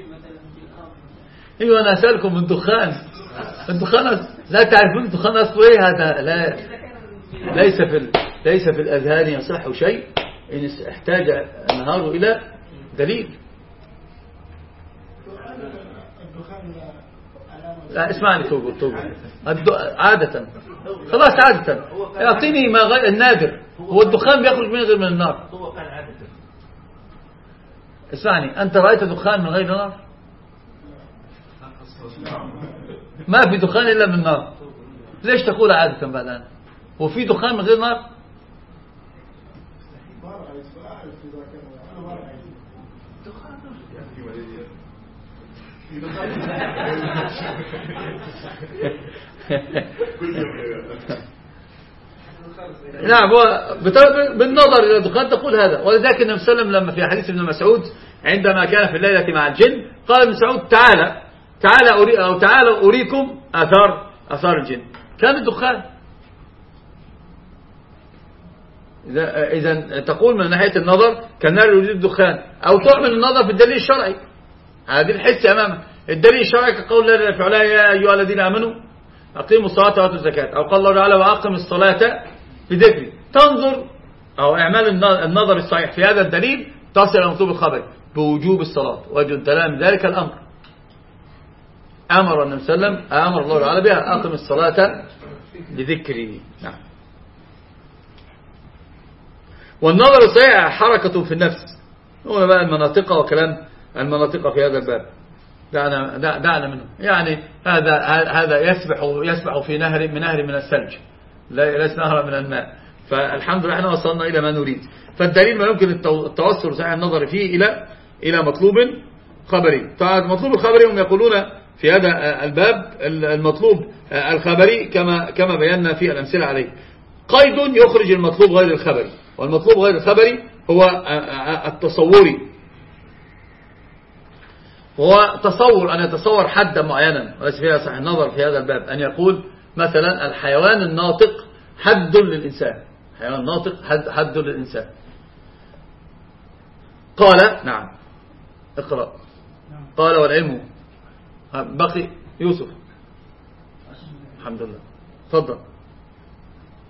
ايوه انا اسالكم من دخان، الدخان لا تعرفون الدخان اصله ايه؟ هذا لا ليس في ال... ليس في الاذهان يصح شيء ان احتاج النهار الى دليل. لا اسمعني توقو توقو الد... عادة خلاص عادة اعطيني ما غير النادر. هو الدخان بيخرج من غير من النار. اسمعني انت رأيت دخان من غير نار؟ ما في دخان إلا من النار. ليش تقول عادة بعد الآن؟ وفي دخان من غير نار؟ نعم بالنظر إلى الدخان تقول هذا. ولذلك النبي صلى الله عليه وسلم لما في حديث ابن مسعود عندما كان في الليلة مع الجن قال ابن مسعود تعالى تعالى أري أو تعالى أريكم آثار آثار الجن. كان الدخان. إذا إذا تقول من ناحية النظر كالنار يوجد الدخان، أو تعمل النظر في الدليل الشرعي. هذه الحس أمامك. الدليل الشرعي كقول الله تعالى يا أيها الذين آمنوا أقيموا الصلاة وآتوا الزكاة، أو قال الله تعالى وأقم الصلاة بذكري. تنظر أو إعمال النظر الصحيح في هذا الدليل تصل إلى مطلوب الخبر بوجوب الصلاة. وجد دلالة من ذلك الأمر. أمر النبي صلى الله عليه وسلم أمر الله تعالى بها أقم الصلاة بذكري. نعم. والنظر الصحيح حركة في النفس. هنا بقى المناطق وكلام المناطق في هذا الباب دعنا دعنا منه. يعني هذا هذا يسبح يسبح في نهر من نهر من الثلج، ليس نهر من الماء. فالحمد لله احنا وصلنا إلى ما نريد. فالدليل ما يمكن التوصل صحيح النظر فيه إلى إلى مطلوب خبري. فالمطلوب الخبري هم يقولون في هذا الباب المطلوب الخبري كما كما بينا في الأمثلة عليه قيد يخرج المطلوب غير الخبري. والمطلوب غير الخبري هو التصوري، هو تصور أن يتصور حدا معينا وليس فيها صحيح النظر في هذا الباب. أن يقول مثلا الحيوان الناطق حد للإنسان، حيوان ناطق حد, حد للإنسان. قال نعم اقرأ. قال والعلم بقي يوسف. الحمد لله. تفضل.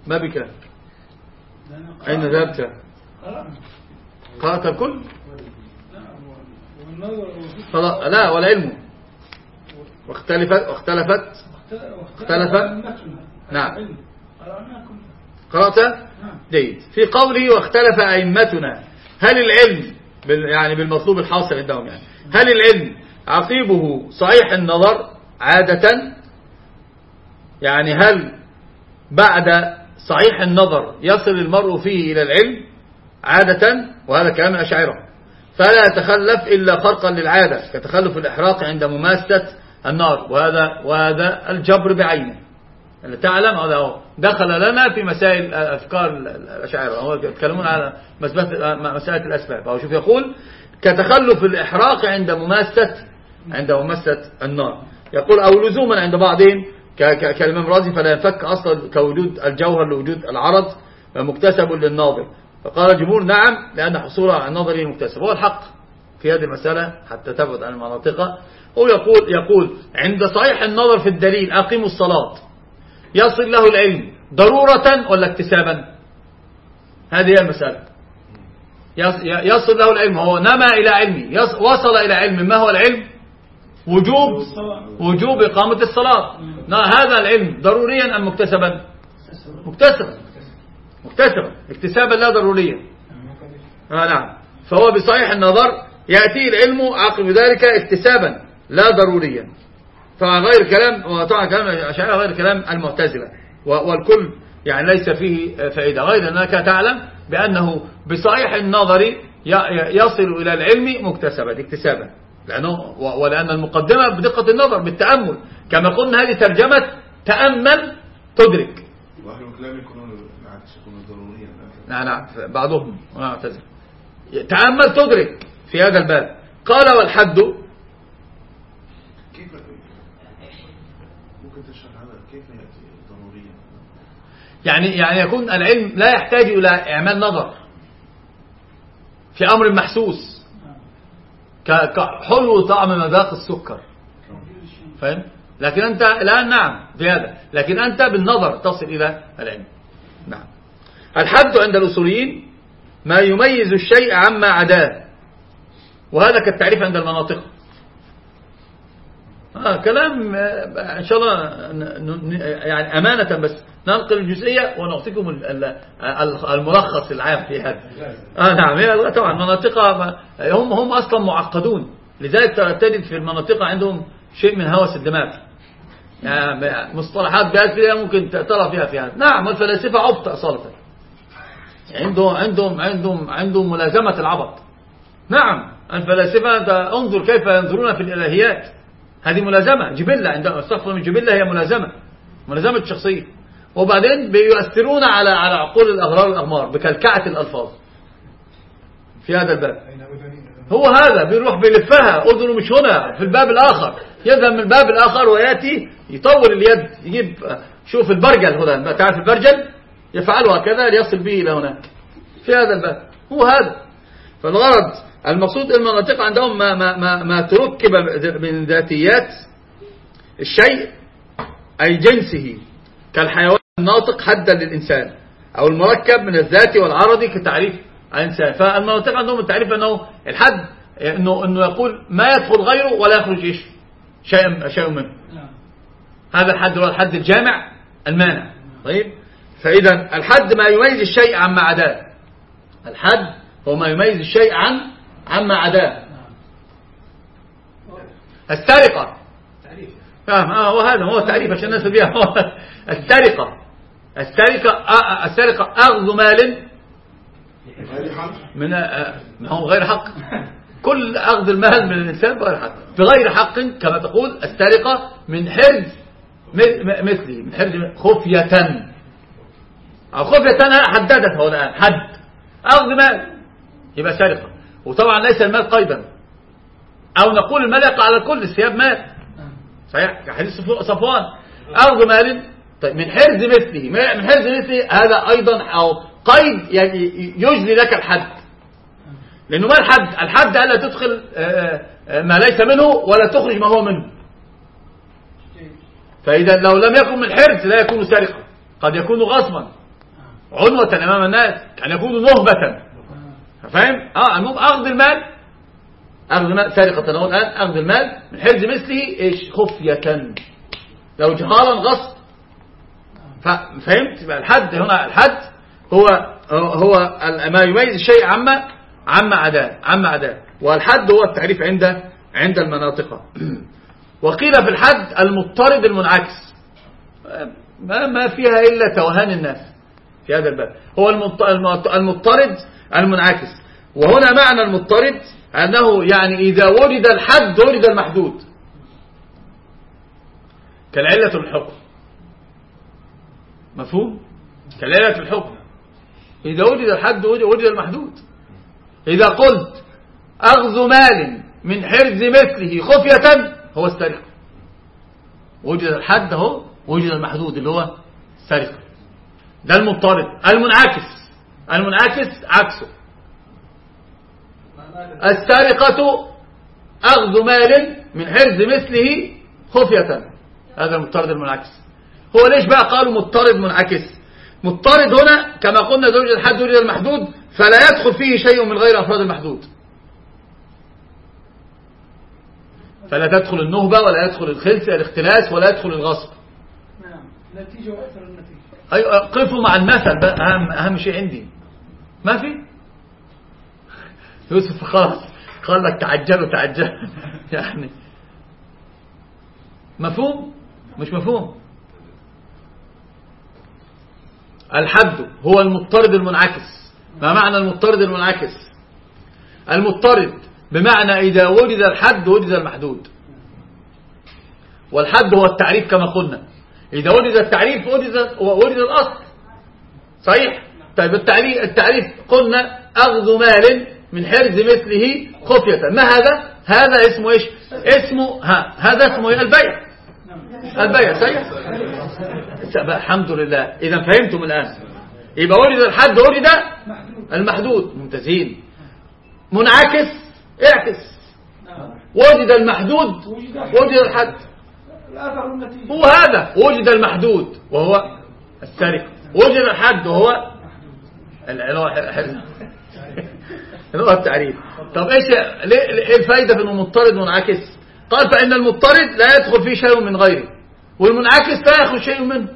ما بك؟ لأن أين ذهبت؟ قرأنا. قرأت الكل؟ لا، والنظر خلاص. لا، والعلم واختلفت واختلفت اختلف. نعم. قرأنا كله. قرأت؟ نعم. جيد. في قوله واختلف أئمتنا، هل العلم بال يعني بالمطلوب الحاصل عندهم يعني هل العلم عقيبه صحيح النظر عادة؟ يعني هل بعد صحيح النظر يصل المرء فيه إلى العلم عادة؟ وهذا كلام الأشاعرة، فلا يتخلف إلا خرقا للعادة كتخلف الإحراق عند مماسة النار، وهذا وهذا الجبر بعينه. اللي تعلم هذا دخل لنا في مسائل أفكار الأشاعرة، هو يتكلمون على مسألة الأسباب. أو شوف يقول كتخلف الإحراق عند مماسة عند مماسة النار، يقول أو لزوما عند بعضهم كالإمام الرازي فلا ينفك أصلا كوجود الجوهر لوجود العرض مكتسب للناظر. فقال الجمهور نعم لأن حصول على النظر مكتسب. هو الحق في هذه المسألة حتى تبعد عن المناطق. هو يقول يقول عند صحيح النظر في الدليل أقيموا الصلاة يصل له العلم ضرورة ولا اكتسابا؟ هذه هي المسألة. يصل له العلم، هو نما إلى علمه، وصل إلى علم. ما هو العلم؟ وجوب وجوب إقامة الصلاة. هذا العلم ضروريا أم مكتسبا؟ مكتسبا مكتسبا اكتسابا لا ضروريا. آه نعم. فهو بصحيح النظر يأتي العلم عقب ذلك اكتسابا لا ضروريا. فغير كلام، وطبعا كلام الأشاعرة غير كلام المعتزلة، والكل يعني ليس فيه فائدة، غير أنك تعلم بأنه بصحيح النظر يصل إلى العلم مكتسبا اكتسابا، لأنه ولأن المقدمة بدقة النظر بالتأمل، كما قلنا هذه ترجمة تأمل تدرك. وأهل الكلام يكونون العكس، يكونون ضروريا. نعم نعم بعضهم معتزل. تأمل تدرك في هذا الباب. قال والحد كيف ممكن تشرح هذا كيف يأتي ضروريا؟ يعني يعني يكون العلم لا يحتاج إلى إعمال نظر في أمر محسوس كحلو طعم مذاق السكر، فاهم؟ لكن أنت الآن نعم في هذا، لكن أنت بالنظر تصل إلى العلم. نعم. الحد عند الأصوليين ما يميز الشيء عما عداه، وهذا كالتعريف عند المناطق. آه كلام إن شاء الله يعني أمانة، بس ننقل الجزئية ونعطيكم الملخص العام في هذا. آه نعم طبعا مناطق هم هم أصلا معقدون، لذلك تجد في المناطق عندهم شيء من هوس الدماغ، يعني مصطلحات بهذه فيها ممكن ترى فيها في هذا. نعم الفلاسفة عبط أصالة، عندهم عندهم عندهم عندهم ملازمة العبط. نعم الفلاسفة انظر كيف ينظرون في الإلهيات، هذه ملازمة جبلة عندهم، استغفر من جبلة هي ملازمة ملازمة الشخصية. وبعدين بيؤثرون على على عقول الأغرار والأغمار بكلكعة الألفاظ في هذا الباب. هو هذا بيروح بيلفها، أذنه مش هنا في الباب الآخر، يذهب من الباب الآخر ويأتي يطول اليد يجيب شوف البرجل هنا، تعرف البرجل يفعله هكذا ليصل به إلى هناك في هذا الباب. هو هذا. فالغرض المقصود المناطق عندهم ما, ما, ما, ما تركب من ذاتيات الشيء أي جنسه كالحيوان الناطق حدا للإنسان، أو المركب من الذات والعرض كتعريف الإنسان. فالمناطق عندهم التعريف أنه الحد إنه, إنه يقول ما يدخل غيره ولا يخرج إيش شيء, شيء منه. هذا الحد هو الحد الجامع المانع. طيب فإذا الحد ما يميز الشيء عما عداه، الحد هو ما يميز الشيء عن عما عداه. السرقة اه وهذا هو التعريف عشان الناس بيها. السرقة السرقة السرقة أخذ مال من ما هو غير حق، كل أخذ المال من الإنسان بغير حق بغير حق كما تقول السرقة من حرز مثلي من حرز خفية أو خفية حددتها الآن حد أخذ مال يبقى سرقة. وطبعا ليس المال قيدا، أو نقول المال يقع على الكل، الثياب مال صحيح كحديث صفوان أخذ مال. طيب من حرز مثله من حرز مثله هذا أيضا أو قيد يعني يجلي لك الحد، لأنه ما الحد الحد ألا تدخل ما ليس منه ولا تخرج ما هو منه. فإذا لو لم يكن من حرز لا يكون سرقة، قد يكون غصبا عنوة أمام الناس، كان يكون نهبة. فاهم؟ اه المهم أخذ المال، أخذ المال سرقة أهو الآن، أخذ المال من حرز مثله إيش؟ خفية، لو جهارا غصب. فهمت؟ يبقى الحد هنا، الحد هو هو ما يميز الشيء عما عما عداه عما عداه والحد هو التعريف عند عند المناطق. وقيل في الحد المضطرد المنعكس، ما ما فيها إلا توهان الناس في هذا الباب. هو المضطرد المنعكس. وهنا معنى المضطرد أنه يعني إذا وجد الحد وجد المحدود، كالعلة الحكم. مفهوم؟ كالعلة الحكم، إذا وجد الحد وجد المحدود. إذا قلت أخذ مال من حرز مثله خفية هو السرقة، وجد الحد هو وجد المحدود اللي هو السرقة. ده المضطرد. المنعكس، المنعكس عكسه. السرقة أخذ مال من حرز مثله خفية، هذا المضطرد المنعكس. هو ليش بقى قالوا مضطرد منعكس؟ مضطرد هنا كما قلنا وجد الحد وجد المحدود، فلا يدخل فيه شيء من غير أفراد المحدود، فلا تدخل النهبة ولا يدخل الخلس الاختلاس ولا يدخل الغصب. نعم، نتيجة وأثر النتيجة. أيوة، قفوا مع المثل بقى، أهم, أهم شيء عندي ما في. يوسف خلاص قال لك تعجلوا تعجلوا يعني مفهوم مش مفهوم. الحد هو المضطرد المنعكس. ما معنى المضطرد المنعكس؟ المضطرد بمعنى إذا وجد الحد وجد المحدود، والحد هو التعريف كما قلنا. إذا وجد التعريف وجد وجد الأصل. صحيح؟ طيب التعريف التعريف قلنا أخذ مال من حرز مثله خفية. ما هذا؟ هذا اسمه إيش؟ اسمه ها هذا اسمه إيه؟ البيع. البيع. صحيح؟ الحمد لله. إذا فهمتم الآن. يبقى وجد الحد وجد المحدود. ممتازين. منعكس اعكس. وجد المحدود وجد الحد. هو هذا وجد المحدود وهو السرقة، وجد الحد وهو هو التعريف. طب ايش ايه الفايدة في انه مضطرد منعكس؟ قال فإن المضطرد لا يدخل فيه شيء من غيره، والمنعكس لا يدخل شيء منه.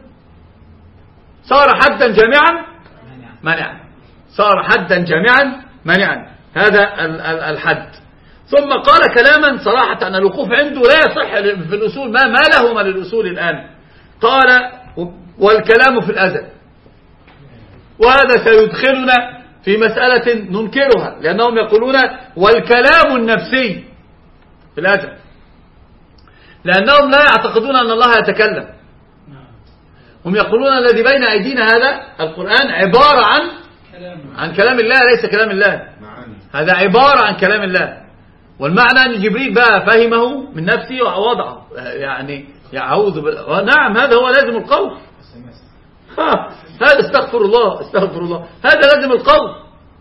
صار حدا جامعا منعا، صار حدا جامعا منعا. هذا الحد. ثم قال كلاما صراحة أن الوقوف عنده لا يصح في الأصول، ما ما له من الأصول الآن. قال والكلام في الأزل، وهذا سيدخلنا في مسألة ننكرها، لأنهم يقولون والكلام النفسي في الأزل، لأنهم لا يعتقدون أن الله يتكلم. هم يقولون الذي بين أيدينا هذا القرآن عبارة عن عن كلام الله، ليس كلام الله. هذا عبارة عن كلام الله. والمعنى أن جبريل بقى فهمه من نفسه ووضعه، يعني يعوذ بال... نعم هذا هو لازم القول. هذا استغفر الله استغفر الله هذا لازم القول.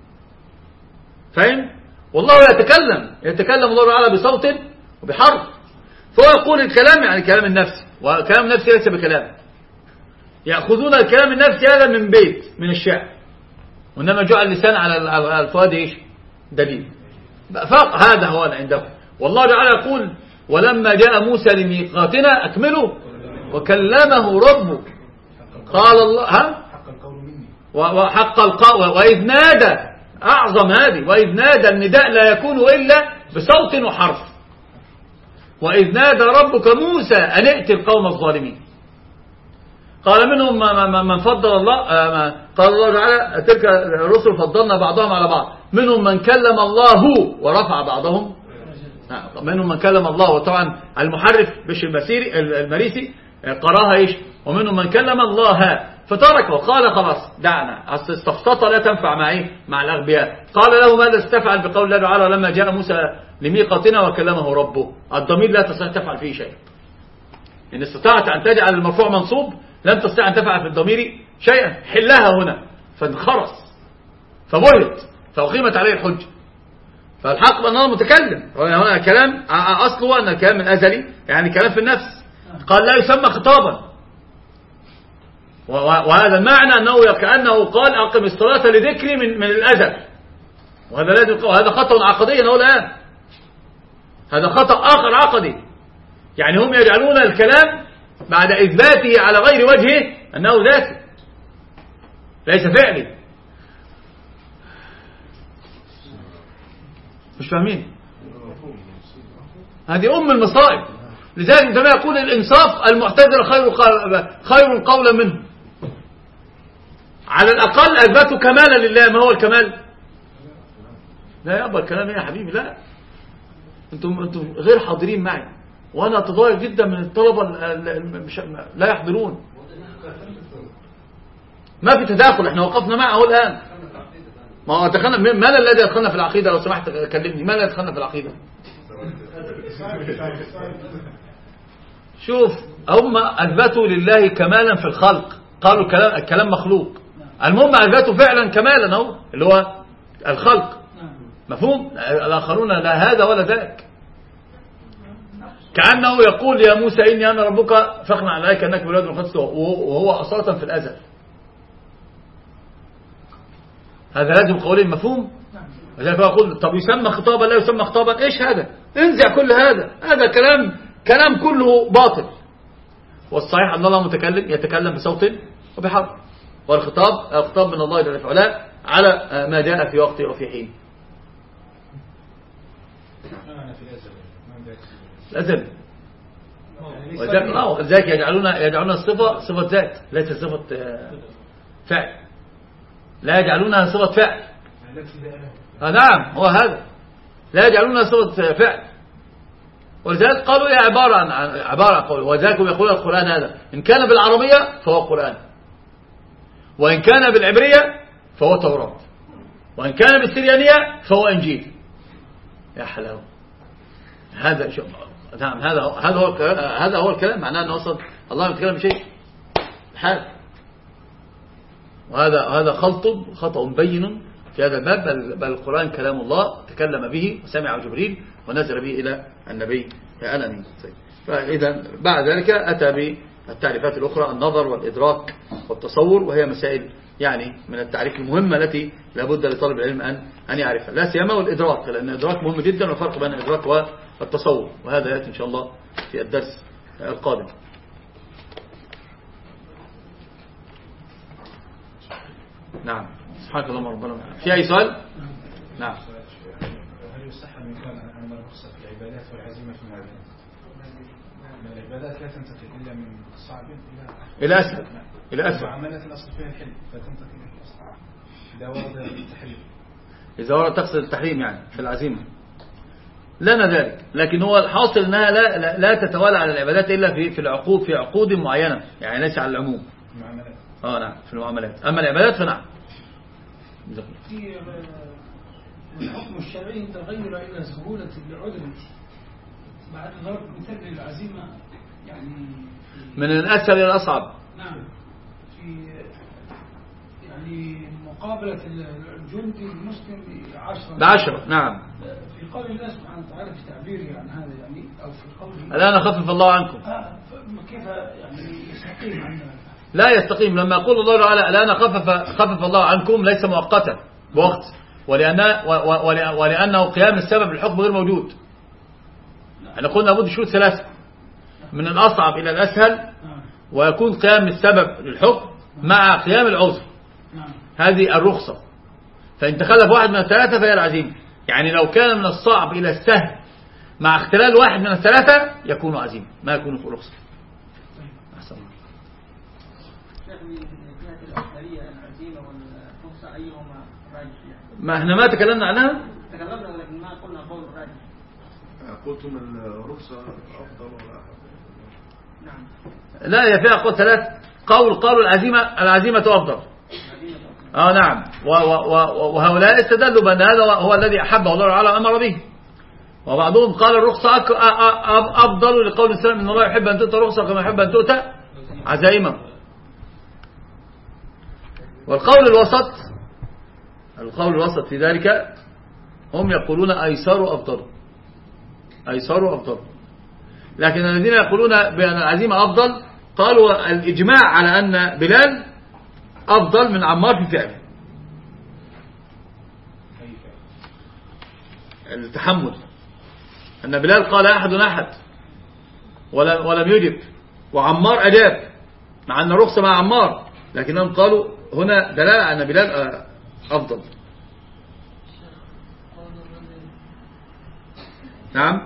فاهم؟ والله يتكلم يتكلم الله تعالى بصوت وبحرف، فهو يقول الكلام يعني كلام النفس، وكلام النفس ليس بكلام. يأخذون الكلام النفسي هذا من بيت من الشعر، وإنما جعل اللسان على الفؤاد ايش؟ دليل. فاق هذا هو عندهم. والله تعالى يقول ولما جاء موسى لميقاتنا أكمله وكلمه ربه قال الله ها وحق القول وإذ نادى، أعظم هذه، وإذ نادى النداء لا يكون إلا بصوت وحرف. وإذ نادى ربك موسى أن ائت القوم الظالمين. قال منهم من فضل الله، قال الله تعالى تلك الرسل فضلنا بعضهم على بعض، منهم من كلم الله ورفع بعضهم، منهم من كلم الله. وطبعا المحرف بش المسيري المريسي قراها ايش؟ ومنهم من كلم الله فتركه وقال خلاص دعنا، السفسطة لا تنفع مع ايه؟ مع الاغبياء. قال له ماذا استفعل بقول الله تعالى لما جاء موسى لميقاتنا وكلمه ربه؟ الضمير لا تستطيع تفعل فيه شيء. ان استطاعت ان تجعل المرفوع منصوب لم تستطيع ان تفعل في الضمير شيئا، حلها هنا فانخرس فبهت فأقيمت عليه الحجة. فالحق بأنه متكلم، هنا كلام أصله أن الكلام من أزلي يعني كلام في النفس. قال لا يسمى خطابا، وهذا المعنى أنه كأنه قال أقم الصلاة لذكري من, من الأزل، وهذا لازم، وهذا خطأ عقدي أنه الآن، هذا خطأ آخر عقدي. يعني هم يجعلون الكلام بعد إثباته على غير وجهه أنه ذاتي ليس فعلي. مش فاهمين؟ هذه أم المصائب. لذلك عندما يقول الإنصاف المعتزلة خير خير قولا منه، على الأقل أثبتوا كمالا لله. ما هو الكمال؟ لا يقبل الكلام يا حبيبي، لا. أنتم أنتم غير حاضرين معي، وأنا أتضايق جدا من الطلبة لا يحضرون. ما في تداخل، احنا وقفنا معه الآن. ما هو دخلنا، من الذي يدخلنا في العقيدة؟ لو سمحت كلمني، ما الذي يدخلنا في العقيدة؟ شوف، هم أثبتوا لله كمالا في الخلق، قالوا الكلام, الكلام مخلوق. المهم أثبتوا فعلا كمالا هو اللي هو الخلق. مفهوم؟ الآخرون لا هذا ولا ذاك. كأنه يقول يا موسى إني أنا ربك فاخلع عليك أنك بلاد القدس، وهو أصالة في الأزل. هذا لازم قولين. مفهوم؟ لذلك يقول طب يسمى خطابا لا يسمى خطابا؟ إيش هذا؟ انزع كل هذا، هذا كلام كلام كله باطل. والصحيح أن الله متكلم يتكلم بصوت وبحرف، والخطاب الخطاب من الله جل وعلا على ما جاء في وقته وفي حين. الأزل. ولذلك يجعلون يجعلون الصفة صفة ذات ليس صفة فعل، لا يجعلونها صفة فعل. آه نعم، هو هذا، لا يجعلونها صفة فعل. ولذلك قالوا هي عبارة عن عبارة عن قول. وذلك يقول القرآن هذا إن كان بالعربية فهو قرآن، وإن كان بالعبرية فهو توراة، وإن كان بالسريانية فهو إنجيل. يا حلاوة، هذا شو نعم، هذا هذا هو هذا هو الكلام. معناه أنه أصلا الله يتكلم بشيء حال. وهذا هذا خلط خطأ بين في هذا الباب. بل, بل القرآن كلام الله تكلم به وسمع جبريل ونزل به إلى النبي الأمين. فإذا بعد ذلك أتى بالتعريفات الأخرى، النظر والإدراك والتصور، وهي مسائل يعني من التعريف المهمة التي لابد لطالب العلم أن أن يعرفها، لا سيما والإدراك، لأن الإدراك مهم جدا، والفرق بين الإدراك والتصور، وهذا يأتي إن شاء الله في الدرس القادم. نعم، سبحانك اللهم ربنا. في أي سؤال؟ نعم. هل يصح أن يقال أن الرخصة في العبادات والعزيمة في المعاملات؟ العبادات لا تنتقل إلا من صعب إلى إلى أسهل. إلى أسهل. المعاملات الأصل فيها الحل، فتنتقل إلى الأصل إذا ورد التحريم. إذا ورد تقصد التحريم يعني في العزيمة، لنا ذلك. لكن هو الحاصل أنها لا, لا, لا تتوالى على العبادات إلا في في العقود في عقود معينة، يعني ليس على العموم. المعاملات. آه نعم، في المعاملات. أما العبادات فنعم. في الحكم الشرعي تغير إلى سهولة العذر بعد ضرب مثل العزيمة، يعني من الأسهل إلى الأصعب. نعم، في يعني مقابلة الجندي المسلم بعشرة بعشرة. نعم. في قول الله سبحانه وتعالى في تعبيره عن هذا، يعني أو في قوله الآن خفف الله عنكم. آه كيف يعني يستقيم عندنا؟ لا يستقيم. لما يقول الله تعالى الآن خفف خفف الله عنكم ليس مؤقتا بوقت، ولأن ولأنه قيام السبب الحكم غير موجود. احنا قلنا لابد شروط ثلاثة، من الأصعب إلى الأسهل، ويكون قيام السبب للحكم مع قيام العذر. هذه الرخصة. فإن تخلف واحد من الثلاثة فهي العزيمة. يعني لو كان من الصعب إلى السهل مع اختلال واحد من الثلاثة يكون عزيمة، ما يكون رخصة. أحسن. ما احنا ما تكلمنا عنها، تكلمنا لكن ما قلنا قول الراجح. قلتم الرخصة أفضل ولا نعم. لا، هي فيها قول ثلاث. قول قالوا العزيمة العزيمة أفضل. اه نعم. وهؤلاء استدلوا بأن هذا هو الذي أحبه الله تعالى أمر به. وبعضهم قال الرخصة أفضل لقول السلام إن الله يحب أن تؤتى رخصة كما يحب أن تؤتى عزائمة. والقول الوسط القول الوسط في ذلك هم يقولون أيسار أفضل، أيسار أفضل. لكن الذين يقولون بأن العزيمة أفضل قالوا الإجماع على أن بلال أفضل من عمار في فعله التحمل، أن بلال قال أحد أحد ولم, ولم يجب، وعمار أجاب مع أن رخصة مع عمار، لكنهم قالوا هنا دلالة على أن بلال أفضل. نعم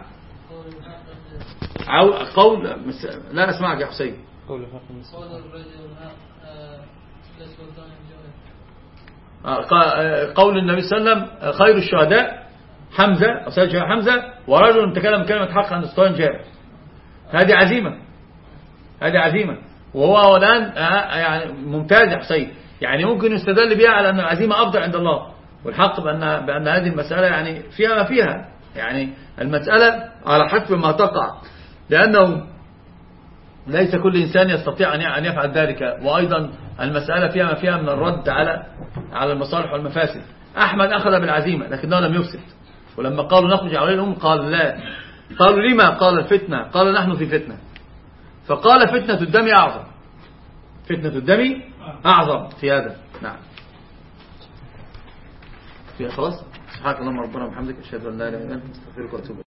قول لا أسمعك يا حسين. قول الرجل قول النبي صلى الله عليه وسلم خير الشهداء حمزة أو سيد شهداء حمزة، ورجل تكلم كلمة حق عن السلطان جاء. هذه عزيمة، هذه عزيمة، وهو الآن يعني ممتاز يا حسين، يعني ممكن يستدل بها على أن العزيمة أفضل عند الله، والحق بأن, بأن هذه المسألة يعني فيها ما فيها، يعني المسألة على حسب ما تقع، لأنه ليس كل إنسان يستطيع أن يفعل ذلك، وأيضا المسألة فيها ما فيها من الرد على على المصالح والمفاسد. أحمد أخذ بالعزيمة لكنه لم يفسد، ولما قالوا نخرج عليهم قال لا، قالوا لما؟ قال الفتنة، قال نحن في فتنة، فقال فتنة الدم أعظم، فتنة الدم أعظم في هذا. نعم في خلاص. سبحانك اللهم ربنا وبحمدك، أشهد أن لا إله إلا أنت، أستغفرك وأتوب إليك.